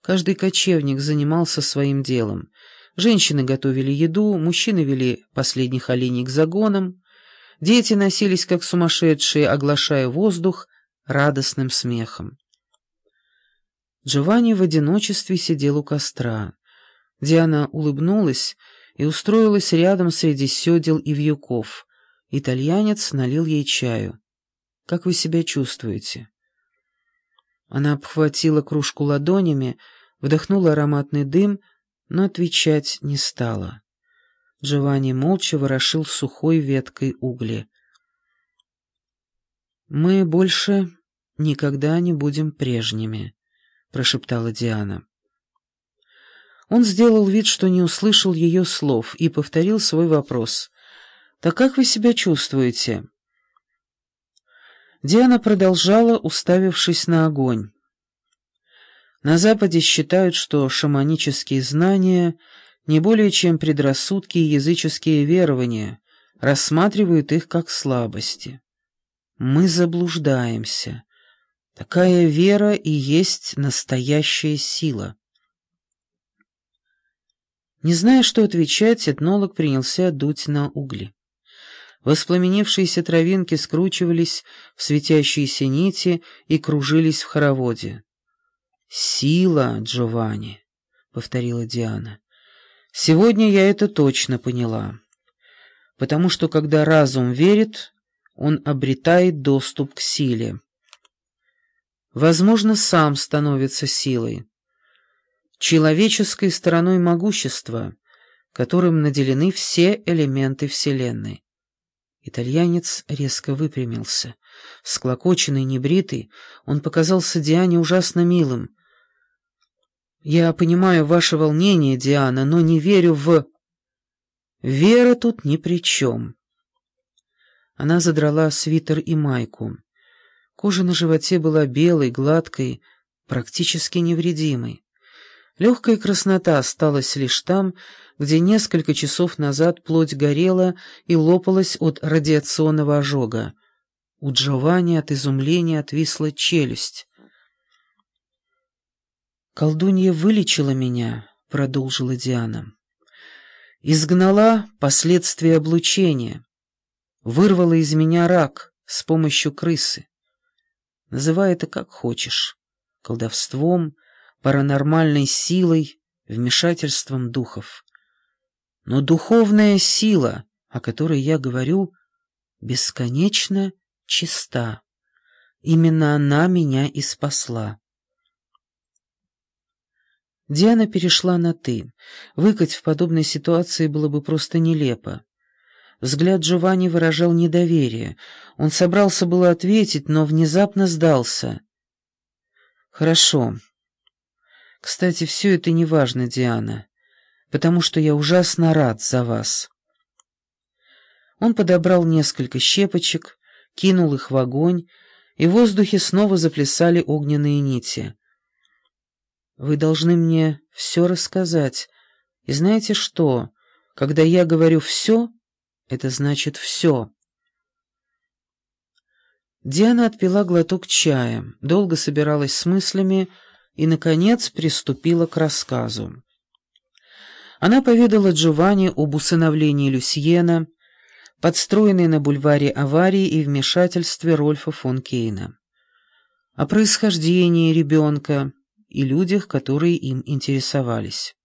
Каждый кочевник занимался своим делом. Женщины готовили еду, мужчины вели последних оленей к загонам, дети носились как сумасшедшие, оглашая воздух радостным смехом. Джованни в одиночестве сидел у костра. Диана улыбнулась и устроилась рядом среди седел и вьюков. Итальянец налил ей чаю. «Как вы себя чувствуете?» Она обхватила кружку ладонями, вдохнула ароматный дым, но отвечать не стала. Джованни молча ворошил сухой веткой угли. «Мы больше никогда не будем прежними», — прошептала Диана. Он сделал вид, что не услышал ее слов, и повторил свой вопрос. «Так как вы себя чувствуете?» Диана продолжала, уставившись на огонь. На Западе считают, что шаманические знания не более чем предрассудки и языческие верования, рассматривают их как слабости. Мы заблуждаемся. Такая вера и есть настоящая сила. Не зная, что отвечать, этнолог принялся дуть на угли. Воспламенившиеся травинки скручивались в светящиеся нити и кружились в хороводе. «Сила, Джованни», — повторила Диана. «Сегодня я это точно поняла. Потому что, когда разум верит, он обретает доступ к силе. Возможно, сам становится силой, человеческой стороной могущества, которым наделены все элементы Вселенной». Итальянец резко выпрямился. Всклокоченный, небритый, он показался Диане ужасно милым. «Я понимаю ваше волнение, Диана, но не верю в...» «Вера тут ни при чем». Она задрала свитер и майку. Кожа на животе была белой, гладкой, практически невредимой. Легкая краснота осталась лишь там, где несколько часов назад плоть горела и лопалась от радиационного ожога. У Джованни от изумления отвисла челюсть. «Колдунья вылечила меня», — продолжила Диана. «Изгнала последствия облучения, вырвала из меня рак с помощью крысы. Называй это как хочешь, колдовством, паранормальной силой, вмешательством духов. Но духовная сила, о которой я говорю, бесконечно чиста. Именно она меня и спасла». Диана перешла на «ты». Выкать в подобной ситуации было бы просто нелепо. Взгляд Джованни выражал недоверие. Он собрался было ответить, но внезапно сдался. «Хорошо. Кстати, все это не важно, Диана, потому что я ужасно рад за вас». Он подобрал несколько щепочек, кинул их в огонь, и в воздухе снова заплясали огненные нити. «Вы должны мне все рассказать. И знаете что? Когда я говорю «все», это значит «все». Диана отпила глоток чая, долго собиралась с мыслями и, наконец, приступила к рассказу. Она поведала Джованни об усыновлении Люсьена, подстроенной на бульваре аварии и вмешательстве Рольфа фон Кейна, о происхождении ребенка и людях, которые им интересовались.